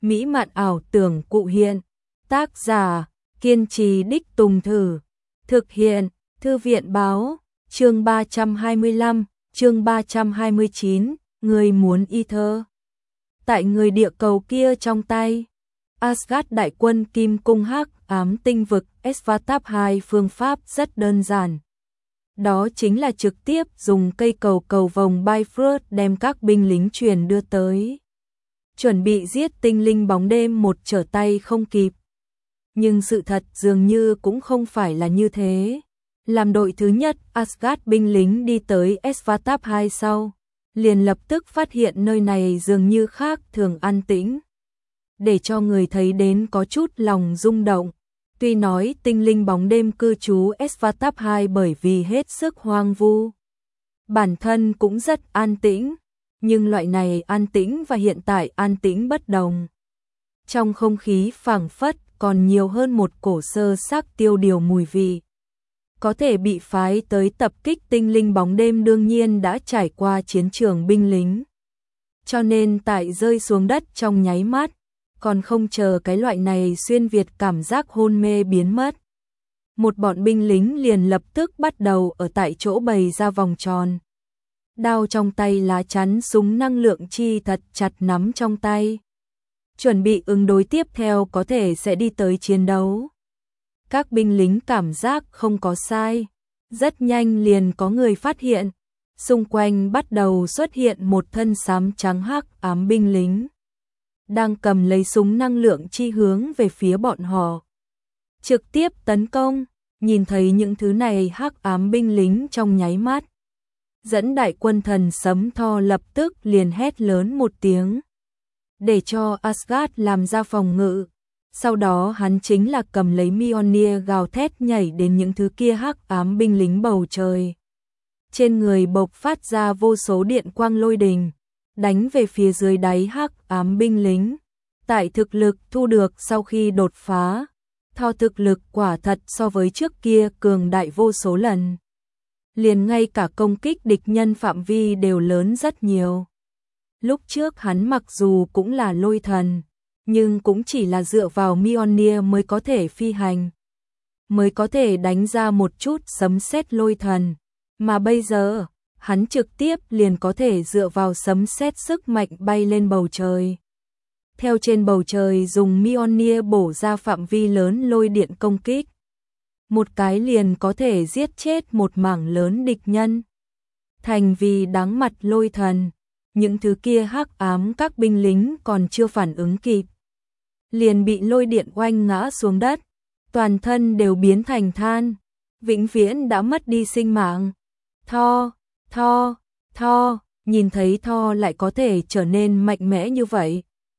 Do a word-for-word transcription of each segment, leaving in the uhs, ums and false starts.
mỹ mạn ảo tưởng cụ hiện. Tác giả, kiên trì đích tùng thử. Thực hiện, Thư viện báo, chương ba trăm hai mươi lăm, chương ba trăm hai mươi chín, người muốn Ether. Tại người địa cầu kia trong tay, Asgard đại quân kim cung hắc ám tinh vực Svartalf hai phương pháp rất đơn giản. Đó chính là trực tiếp dùng cây cầu cầu vồng Bifrost đem các binh lính truyền đưa tới. Chuẩn bị giết tinh linh bóng đêm một trở tay không kịp. Nhưng sự thật dường như cũng không phải là như thế. Làm đội thứ nhất Asgard binh lính đi tới Svartalf hai sau, liền lập tức phát hiện nơi này dường như khác thường an tĩnh. Để cho người thấy đến có chút lòng rung động. Tuy nói tinh linh bóng đêm cư trú Svartalf hai bởi vì hết sức hoang vu, bản thân cũng rất an tĩnh, nhưng loại này an tĩnh và hiện tại an tĩnh bất đồng. Trong không khí phảng phất còn nhiều hơn một cổ sơ xác tiêu điều mùi vị. Có thể bị phái tới tập kích tinh linh bóng đêm đương nhiên đã trải qua chiến trường binh lính. Cho nên tại rơi xuống đất trong nháy mắt, còn không chờ cái loại này xuyên việt cảm giác hôn mê biến mất. Một bọn binh lính liền lập tức bắt đầu ở tại chỗ bày ra vòng tròn. Đao trong tay lá chắn súng năng lượng chi thật chặt nắm trong tay. Chuẩn bị ứng đối tiếp theo có thể sẽ đi tới chiến đấu. Các binh lính cảm giác không có sai. Rất nhanh liền có người phát hiện. Xung quanh bắt đầu xuất hiện một thân xám trắng hắc ám binh lính. Đang cầm lấy súng năng lượng chi hướng về phía bọn họ. Trực tiếp tấn công, nhìn thấy những thứ này hắc ám binh lính trong nháy mắt. Dẫn đại quân thần sấm Thor lập tức liền hét lớn một tiếng. Để cho Asgard làm ra phòng ngự. Sau đó hắn chính là cầm lấy Mjolnir gào thét nhảy đến những thứ kia hắc ám binh lính bầu trời. Trên người bộc phát ra vô số điện quang lôi đình, đánh về phía dưới đáy hắc ám binh lính. Tại thực lực thu được sau khi đột phá, Thor thực lực quả thật so với trước kia cường đại vô số lần. Liền ngay cả công kích địch nhân phạm vi đều lớn rất nhiều. Lúc trước hắn mặc dù cũng là lôi thần, nhưng cũng chỉ là dựa vào Mjolnir mới có thể phi hành, mới có thể đánh ra một chút sấm sét lôi thần, mà bây giờ, hắn trực tiếp liền có thể dựa vào sấm sét sức mạnh bay lên bầu trời. Theo trên bầu trời dùng Mjolnir bổ ra phạm vi lớn lôi điện công kích. Một cái liền có thể giết chết một mảng lớn địch nhân. Thành vì đáng mặt lôi thần, những thứ kia hắc ám các binh lính còn chưa phản ứng kịp. Liền bị lôi điện oanh ngã xuống đất, toàn thân đều biến thành than, vĩnh viễn đã mất đi sinh mạng. Thor, Thor, Thor, nhìn thấy Thor lại có thể trở nên mạnh mẽ như vậy.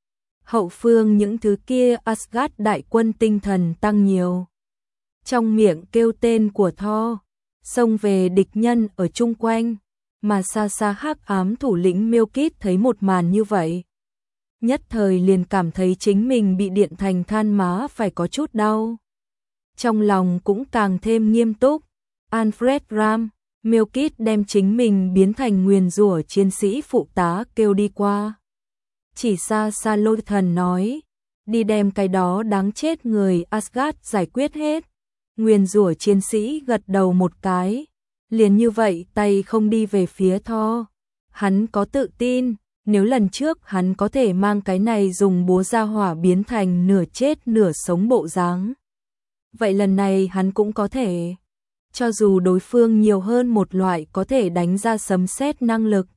Hậu phương những thứ kia Asgard đại quân tinh thần tăng nhiều. Trong miệng kêu tên của Thor, xông về địch nhân ở chung quanh, mà xa xa hắc ám thủ lĩnh Melkith thấy một màn như vậy. Nhất thời liền cảm thấy chính mình bị điện thành than má phải có chút đau. Trong lòng cũng càng thêm nghiêm túc. Alfred Ram, Melkith đem chính mình biến thành nguyền rủa chiến sĩ phụ tá kêu đi qua. Chỉ xa xa lôi thần nói, đi đem cái đó đáng chết người Asgard giải quyết hết. Nguyền rủa chiến sĩ gật đầu một cái, liền như vậy tay không đi về phía Thor. Hắn có tự tin, nếu lần trước hắn có thể mang cái này dùng búa ra hỏa biến thành nửa chết nửa sống bộ dáng. Vậy lần này hắn cũng có thể, cho dù đối phương nhiều hơn một loại có thể đánh ra sấm sét năng lực.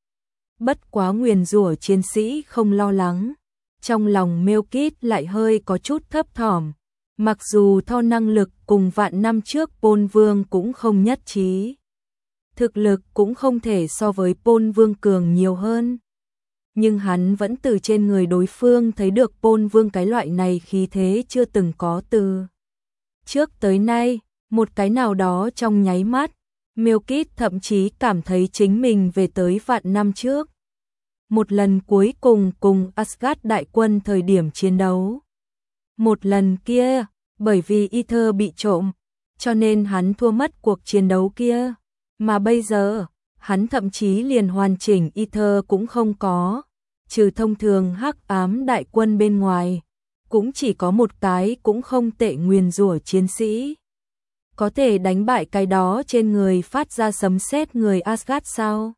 Bất quá nguyền rủa chiến sĩ không lo lắng, trong lòng Melkith lại hơi có chút thấp thỏm. Mặc dù Thor năng lực cùng vạn năm trước Pôn Vương cũng không nhất trí, thực lực cũng không thể so với Pôn Vương cường nhiều hơn, nhưng hắn vẫn từ trên người đối phương thấy được Pôn Vương cái loại này khí thế chưa từng có từ trước tới nay. Một cái nào đó trong nháy mắt, Melkith thậm chí cảm thấy chính mình về tới vạn năm trước. Một lần cuối cùng cùng Asgard đại quân thời điểm chiến đấu. Một lần kia, bởi vì Ether bị trộm, cho nên hắn thua mất cuộc chiến đấu kia. Mà bây giờ, hắn thậm chí liền hoàn chỉnh Ether cũng không có. trừ thông thường hắc ám đại quân bên ngoài, cũng chỉ có một cái cũng không tệ nguyền rủa chiến sĩ. Có thể đánh bại cái đó trên người phát ra sấm sét người Asgard sao?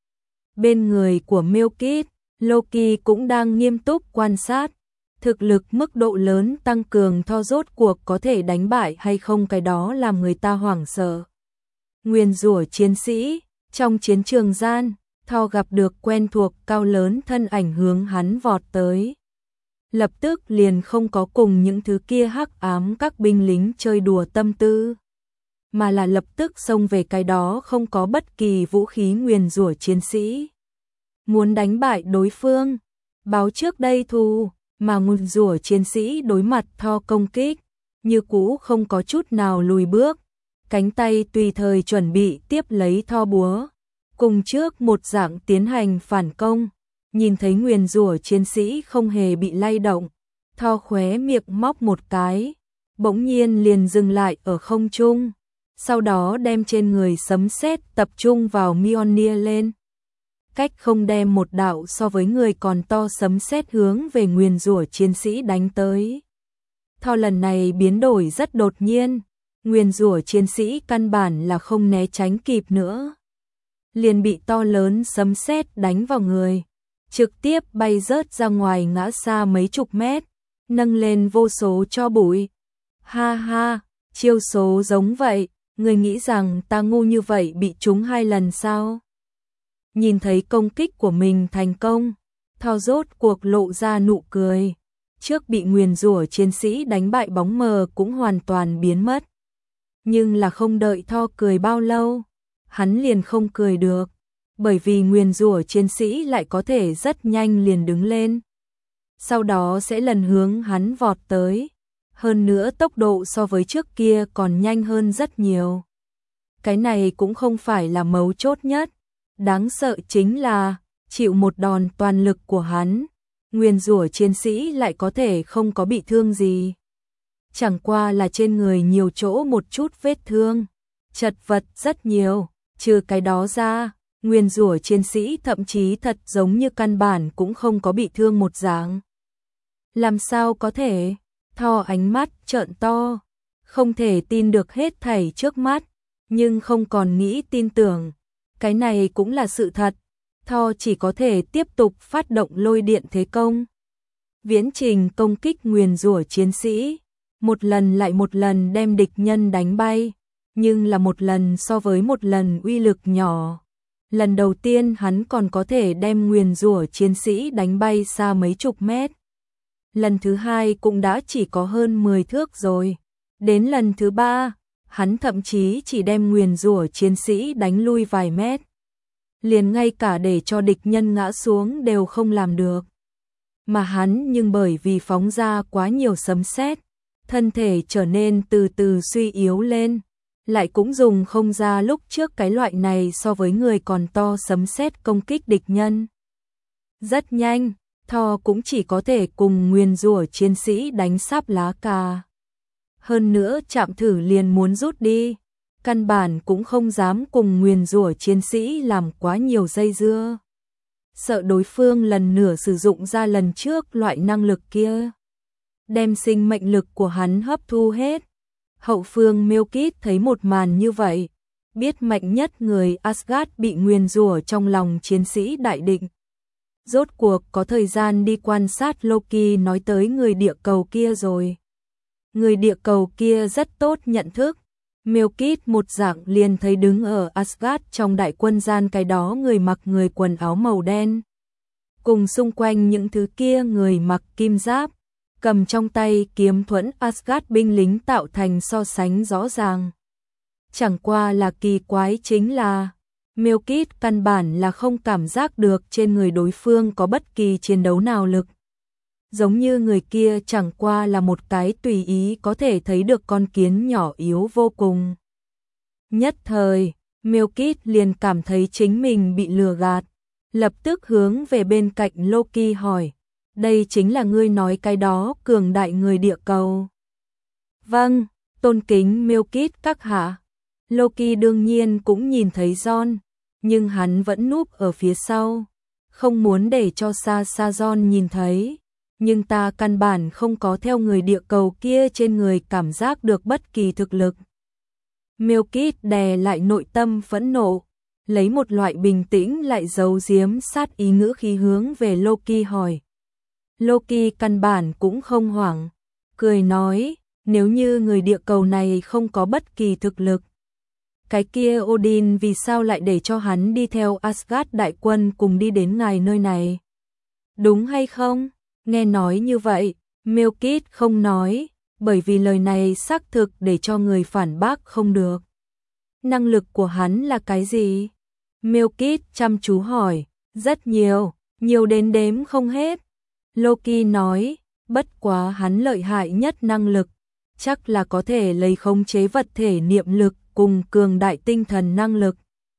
Bên người của Milkit, Loki cũng đang nghiêm túc quan sát. Thực lực mức độ lớn tăng cường Thor rốt cuộc có thể đánh bại hay không, cái đó làm người ta hoảng sợ. Nguyền rủa chiến sĩ, trong chiến trường gian, Thor gặp được quen thuộc cao lớn thân ảnh hướng hắn vọt tới. Lập tức liền không có cùng những thứ kia hắc ám các binh lính chơi đùa tâm tư, mà là lập tức xông về cái đó không có bất kỳ vũ khí nguyền rủa chiến sĩ. Muốn đánh bại đối phương, báo trước đây thù, mà nguyền rủa chiến sĩ đối mặt Thor công kích, như cũ không có chút nào lùi bước, cánh tay tùy thời chuẩn bị tiếp lấy Thor búa, cùng trước một dạng tiến hành phản công. Nhìn thấy nguyền rủa chiến sĩ không hề bị lay động, Thor khóe miệng móc một cái, bỗng nhiên liền dừng lại ở không trung, sau đó đem trên người sấm sét tập trung vào Mjolnir lên. Cách không đem một đạo so với người còn to sấm sét hướng về nguyền rủa chiến sĩ đánh tới. Thor lần này biến đổi rất đột nhiên, nguyền rủa chiến sĩ căn bản là không né tránh kịp nữa, liền bị to lớn sấm sét đánh vào người, trực tiếp bay rớt ra ngoài ngã xa mấy chục mét, nâng lên vô số tro bụi. Ha ha, chiêu số giống vậy, người nghĩ rằng ta ngu như vậy bị trúng hai lần sao? Nhìn thấy công kích của mình thành công, Thor rốt cuộc lộ ra nụ cười. Trước bị nguyền rủa chiến sĩ đánh bại bóng mờ cũng hoàn toàn biến mất. Nhưng là không đợi Thor cười bao lâu, hắn liền không cười được, bởi vì nguyền rủa chiến sĩ lại có thể rất nhanh liền đứng lên. Sau đó sẽ lần hướng hắn vọt tới, hơn nữa tốc độ so với trước kia còn nhanh hơn rất nhiều. Cái này cũng không phải là mấu chốt nhất, đáng sợ chính là chịu một đòn toàn lực của hắn, nguyền rủa chiến sĩ lại có thể không có bị thương gì. Chẳng qua là trên người nhiều chỗ một chút vết thương, chật vật rất nhiều, trừ cái đó ra, nguyền rủa chiến sĩ thậm chí thật giống như căn bản cũng không có bị thương một dạng. Làm sao có thể? Thor ánh mắt trợn to, không thể tin được hết thảy trước mắt, nhưng không còn nghĩ tin tưởng. Cái này cũng là sự thật, Thor chỉ có thể tiếp tục phát động lôi điện thế công. Viễn trình công kích nguyền rủa chiến sĩ, một lần lại một lần đem địch nhân đánh bay, nhưng là một lần so với một lần uy lực nhỏ. Lần đầu tiên hắn còn có thể đem nguyền rủa chiến sĩ đánh bay xa mấy chục mét. Lần thứ hai cũng đã chỉ có hơn mười thước rồi. Đến lần thứ ba, hắn thậm chí chỉ đem nguyền rủa chiến sĩ đánh lui vài mét. Liền ngay cả để cho địch nhân ngã xuống đều không làm được. Mà hắn nhưng bởi vì phóng ra quá nhiều sấm sét, thân thể trở nên từ từ suy yếu lên, lại cũng dùng không ra lúc trước cái loại này so với người còn to sấm sét công kích địch nhân. Rất nhanh, Thor cũng chỉ có thể cùng nguyền rủa chiến sĩ đánh sáp lá cà. Hơn nữa chạm thử liền muốn rút đi, căn bản cũng không dám cùng nguyền rủa chiến sĩ làm quá nhiều dây dưa. Sợ đối phương lần nữa sử dụng ra lần trước loại năng lực kia, đem sinh mệnh lực của hắn hấp thu hết. Hậu phương Milkit thấy một màn như vậy, biết mạnh nhất người Asgard bị nguyền rủa, trong lòng chiến sĩ đại định. Rốt cuộc có thời gian đi quan sát Loki nói tới người địa cầu kia rồi. Người địa cầu kia rất tốt nhận thức. Milkit một dạng liền thấy đứng ở Asgard trong đại quân gian cái đó người mặc người quần áo màu đen. Cùng xung quanh những thứ kia người mặc kim giáp, cầm trong tay kiếm thuẫn Asgard binh lính tạo thành so sánh rõ ràng. Chẳng qua là kỳ quái chính là Milkit căn bản là không cảm giác được trên người đối phương có bất kỳ chiến đấu nào lực. Giống như người kia chẳng qua là một cái tùy ý có thể thấy được con kiến nhỏ yếu vô cùng. Nhất thời, Milkit liền cảm thấy chính mình bị lừa gạt, lập tức hướng về bên cạnh Loki hỏi, đây chính là ngươi nói cái đó cường đại người địa cầu? Vâng, tôn kính Milkit các hạ. Loki đương nhiên cũng nhìn thấy John, nhưng hắn vẫn núp ở phía sau, không muốn để cho xa xa John nhìn thấy, nhưng ta căn bản không có theo người địa cầu kia trên người cảm giác được bất kỳ thực lực. Milkit đè lại nội tâm phẫn nộ, lấy một loại bình tĩnh lại giấu giếm sát ý ngữ khí hướng về Loki hỏi. Loki căn bản cũng không hoảng, cười nói, nếu như người địa cầu này không có bất kỳ thực lực, cái kia Odin vì sao lại để cho hắn đi theo Asgard đại quân cùng đi đến ngài nơi này? Đúng hay không? Nghe nói như vậy, Milkit không nói, bởi vì lời này xác thực để cho người phản bác không được. Năng lực của hắn là cái gì? Milkit chăm chú hỏi, rất nhiều, nhiều đến đếm không hết. Loki nói, bất quá hắn lợi hại nhất năng lực, chắc là có thể lấy khống chế vật thể niệm lực cùng cường đại tinh thần năng lực.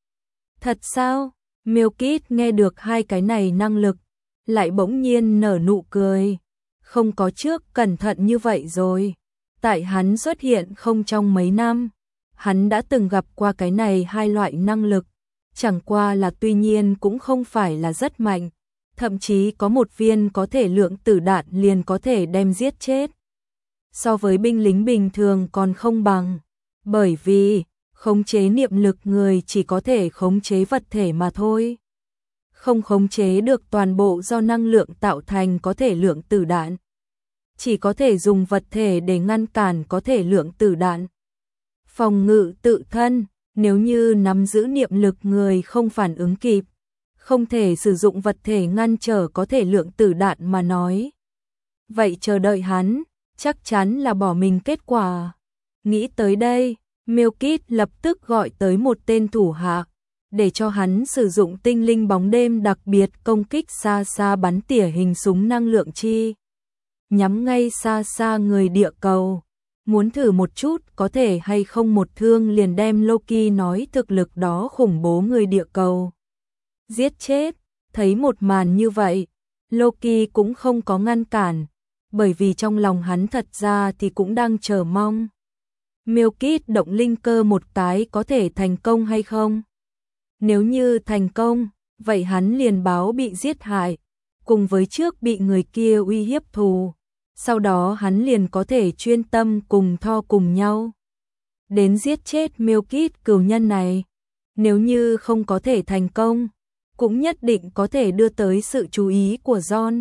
Thật sao? Milkit nghe được hai cái này năng lực, lại bỗng nhiên nở nụ cười. Không có trước cẩn thận như vậy rồi. Tại hắn xuất hiện không trong mấy năm, hắn đã từng gặp qua cái này hai loại năng lực, chẳng qua là tuy nhiên cũng không phải là rất mạnh, thậm chí có một viên có thể lượng tử đạn liền có thể đem giết chết. So với binh lính bình thường còn không bằng, bởi vì khống chế niệm lực người chỉ có thể khống chế vật thể mà thôi. Không khống chế được toàn bộ do năng lượng tạo thành có thể lượng tử đạn. Chỉ có thể dùng vật thể để ngăn cản có thể lượng tử đạn. Phòng ngự tự thân, nếu như nắm giữ niệm lực người không phản ứng kịp, không thể sử dụng vật thể ngăn trở có thể lượng tử đạn mà nói. Vậy chờ đợi hắn, chắc chắn là bỏ mình kết quả. Nghĩ tới đây, Milkit lập tức gọi tới một tên thủ hạ, để cho hắn sử dụng tinh linh bóng đêm đặc biệt công kích xa xa bắn tỉa hình súng năng lượng chi. Nhắm ngay xa xa người địa cầu, muốn thử một chút có thể hay không một thương liền đem Loki nói thực lực đó khủng bố người địa cầu giết chết. Thấy một màn như vậy, Loki cũng không có ngăn cản, bởi vì trong lòng hắn thật ra thì cũng đang chờ mong. Milkit động linh cơ một cái có thể thành công hay không? Nếu như thành công, vậy hắn liền báo bị giết hại, cùng với trước bị người kia uy hiếp thù. Sau đó hắn liền có thể chuyên tâm cùng Thor cùng nhau đến giết chết Milkit cừu nhân này. Nếu như không có thể thành công, cũng nhất định có thể đưa tới sự chú ý của John,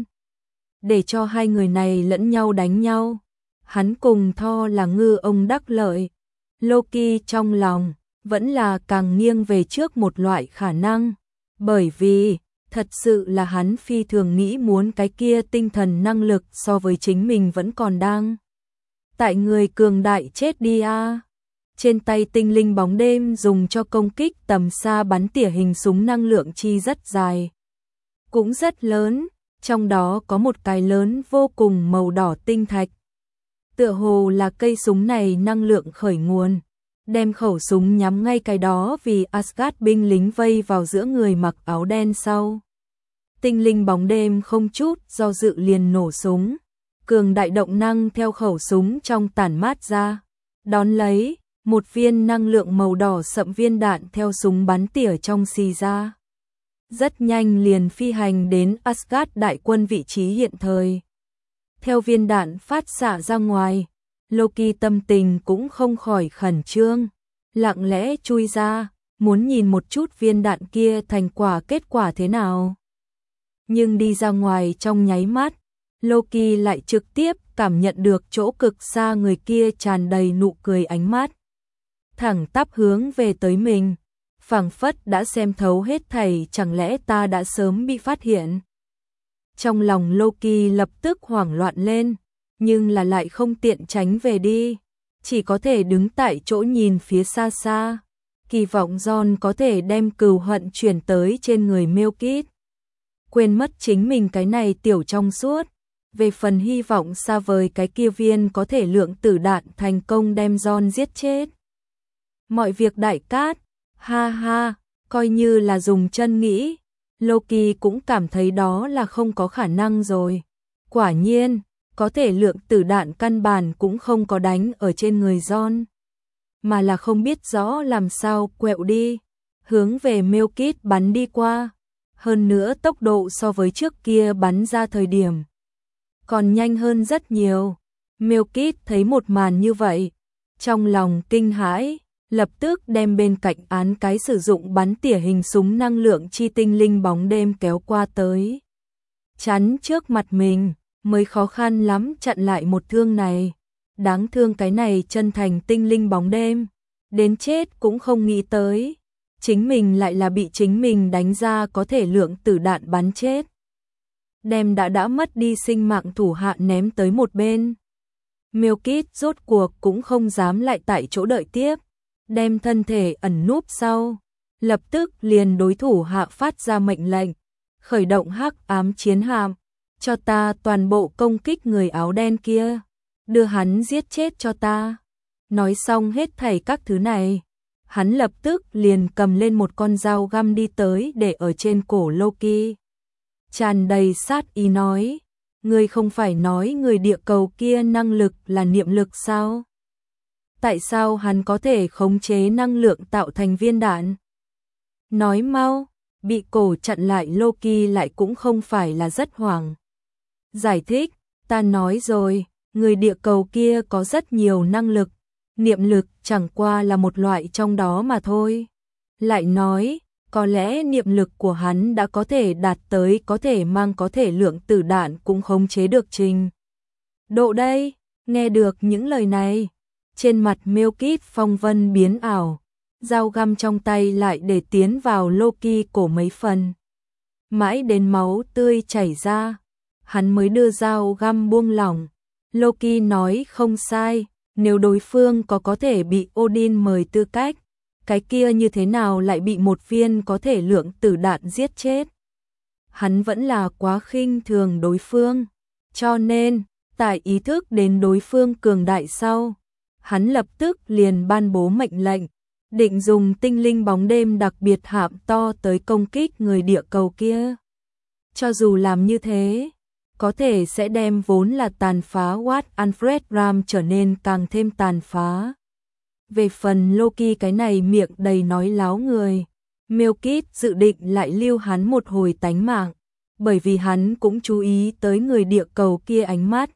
để cho hai người này lẫn nhau đánh nhau. Hắn cùng Thor là ngư ông đắc lợi. Loki trong lòng vẫn là càng nghiêng về trước một loại khả năng, bởi vì thật sự là hắn phi thường nghĩ muốn cái kia tinh thần năng lực so với chính mình vẫn còn đang tại người cường đại chết đi a. À. Trên tay tinh linh bóng đêm dùng cho công kích tầm xa bắn tỉa hình súng năng lượng chi rất dài, cũng rất lớn, trong đó có một cái lớn vô cùng màu đỏ tinh thạch. Tựa hồ là cây súng này năng lượng khởi nguồn, đem khẩu súng nhắm ngay cái đó vì Asgard binh lính vây vào giữa người mặc áo đen sau. Tinh linh bóng đêm không chút do dự liền nổ súng, cường đại động năng theo khẩu súng trong tản mát ra, đón lấy một viên năng lượng màu đỏ sậm viên đạn theo súng bắn tỉa trong xì ra. Rất nhanh liền phi hành đến Asgard đại quân vị trí hiện thời. Theo viên đạn phát xạ ra ngoài, Loki tâm tình cũng không khỏi khẩn trương, lặng lẽ chui ra, muốn nhìn một chút viên đạn kia thành quả kết quả thế nào. Nhưng đi ra ngoài trong nháy mắt, Loki lại trực tiếp cảm nhận được chỗ cực xa người kia tràn đầy nụ cười ánh mắt, thẳng tắp hướng về tới mình, phảng phất đã xem thấu hết thảy, chẳng lẽ ta đã sớm bị phát hiện. Trong lòng Loki lập tức hoảng loạn lên, nhưng là lại không tiện tránh về đi, chỉ có thể đứng tại chỗ nhìn phía xa xa, kỳ vọng John có thể đem cừu hận chuyển tới trên người Milkit. Quên mất chính mình cái này tiểu trong suốt, về phần hy vọng xa vời cái kia viên có thể lượng tử đạn thành công đem John giết chết. Mọi việc đại cát, ha ha, coi như là dùng chân nghĩ, Loki cũng cảm thấy đó là không có khả năng rồi. Quả nhiên, có thể lượng tử đạn căn bản cũng không có đánh ở trên người John, mà là không biết rõ làm sao quẹo đi, hướng về Milkit bắn đi qua. hơn nữa tốc độ so với trước kia bắn ra thời điểm còn nhanh hơn rất nhiều. Milkit thấy một màn như vậy, trong lòng kinh hãi, lập tức đem bên cạnh án cái sử dụng bắn tỉa hình súng năng lượng chi tinh linh bóng đêm kéo qua tới. Chắn trước mặt mình, mới khó khăn lắm chặn lại một thương này. Đáng thương cái này chân thành tinh linh bóng đêm, đến chết cũng không nghĩ tới. Chính mình lại là bị chính mình đánh ra có thể lượng tử đạn bắn chết. Đem đã đã mất đi sinh mạng thủ hạ ném tới một bên. Milkit rốt cuộc cũng không dám lại tại chỗ đợi tiếp, đem thân thể ẩn núp sau, lập tức liền đối thủ hạ phát ra mệnh lệnh, khởi động hắc ám chiến hạm, cho ta toàn bộ công kích người áo đen kia, đưa hắn giết chết cho ta. Nói xong hết thảy các thứ này, hắn lập tức liền cầm lên một con dao găm đi tới để ở trên cổ Loki. Tràn đầy sát ý nói, ngươi không phải nói người địa cầu kia năng lực là niệm lực sao? Tại sao hắn có thể khống chế năng lượng tạo thành viên đạn? Nói mau, bị cổ chặn lại Loki lại cũng không phải là rất hoảng. Giải thích, ta nói rồi, người địa cầu kia có rất nhiều năng lực, niệm lực chẳng qua là một loại trong đó mà thôi. Lại nói, có lẽ niệm lực của hắn đã có thể đạt tới có thể mang có thể lượng tử đạn cũng khống chế được trình độ đây. Nghe được những lời này, trên mặt Milkit phong vân biến ảo, dao găm trong tay lại để tiến vào Loki cổ mấy phần. Mãi đến máu tươi chảy ra, hắn mới đưa dao găm buông lỏng. Loki nói không sai, nếu đối phương có có thể bị Odin mời tư cách, cái kia như thế nào lại bị một viên có thể lượng tử đạn giết chết. Hắn vẫn là quá khinh thường đối phương, cho nên, tại ý thức đến đối phương cường đại sau, hắn lập tức liền ban bố mệnh lệnh, định dùng tinh linh bóng đêm đặc biệt hạm to tới công kích người địa cầu kia. Cho dù làm như thế, có thể sẽ đem vốn là tàn phá Wat Alfred Ram trở nên càng thêm tàn phá. Về phần Loki cái này miệng đầy nói láo người, Milkit dự định lại lưu hắn một hồi tánh mạng, bởi vì hắn cũng chú ý tới người địa cầu kia ánh mắt.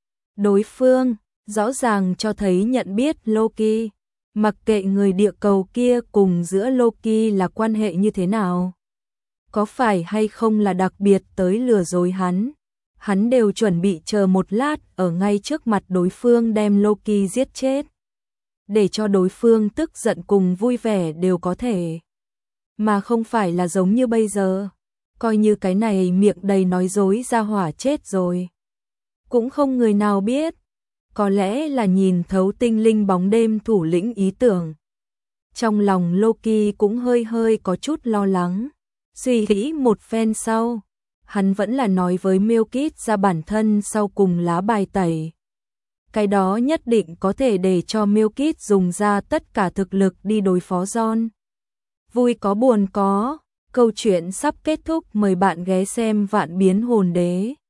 Đối phương, rõ ràng cho thấy nhận biết Loki, mặc kệ người địa cầu kia cùng giữa Loki là quan hệ như thế nào. Có phải hay không là đặc biệt tới lừa dối hắn, hắn đều chuẩn bị chờ một lát ở ngay trước mặt đối phương đem Loki giết chết. Để cho đối phương tức giận cùng vui vẻ đều có thể. Mà không phải là giống như bây giờ, coi như cái này miệng đầy nói dối ra hỏa chết rồi. Cũng không người nào biết, có lẽ là nhìn thấu tinh linh bóng đêm thủ lĩnh ý tưởng. Trong lòng Loki cũng hơi hơi có chút lo lắng, suy nghĩ một phen sau, hắn vẫn là nói với Milkit ra bản thân sau cùng lá bài tẩy. Cái đó nhất định có thể để cho Milkit dùng ra tất cả thực lực đi đối phó John. Vui có buồn có, câu chuyện sắp kết thúc, mời bạn ghé xem Vạn Biến Hồn Đế.